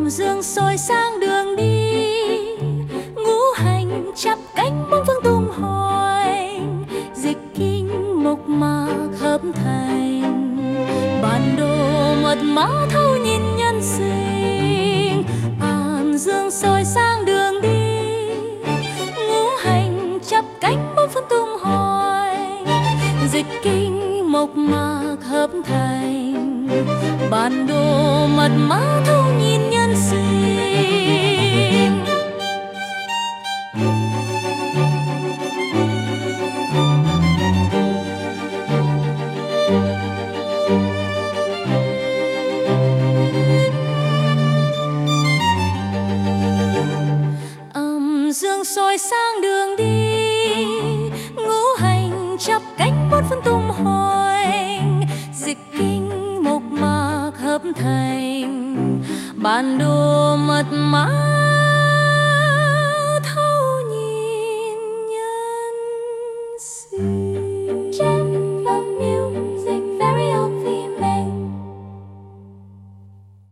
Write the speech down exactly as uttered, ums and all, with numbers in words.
dương soi sáng đường đi, ngũ hành chắp cánh bốn phương tung hoành, dịch kinh mộc mạc hợp thành, bản đồ mật mã thâu nhìn nhân sinh. An dương soi sáng đường đi, ngũ hành chắp cánh bốn phương tung hoành, dịch kinh mộc mạc hợp thành, bản đồ mật mã thâu nhìn nhân sinh. Âm dương soi sáng đường đi, ngũ hành chắp cánh bốn phương tung hoành, dịch kinh mộc mạc hợp thành, bản đồ mật mã